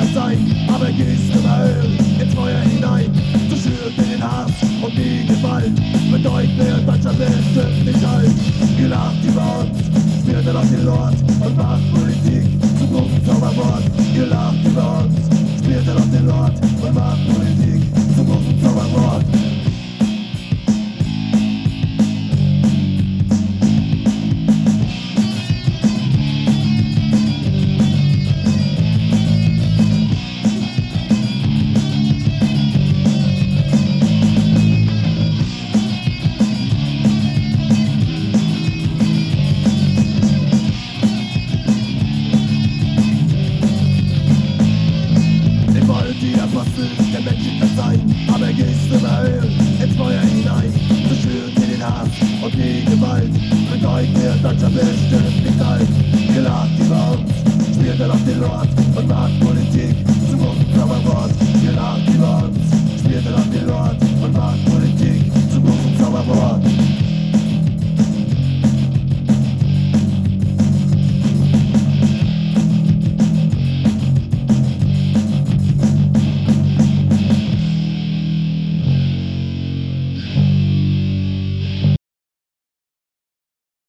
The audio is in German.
kann sein, aber gehst du mal ins Feuer hinein. Du schürst den Hass und die Gewalt, bedeutet Deutschland bestimmt nicht halt. Ihr lacht über uns, spielt dann auf den Lord und macht Politik zum großen Zauberwort. Ihr lacht über uns, spielt dann auf den Lord und macht Politik zum großen Zauberwort. Der Menschlichkeit sein, aber gehst du mal ins Feuer hinein. Du schürst dir den Hass und die Gewalt, bedeutet Deutschland bestimmt nicht halt. Ihr lacht über uns, spielt dann auf den Lord und macht Politik zum großen Zauberwort. Ihr lacht über uns, spielt dann auf den Lord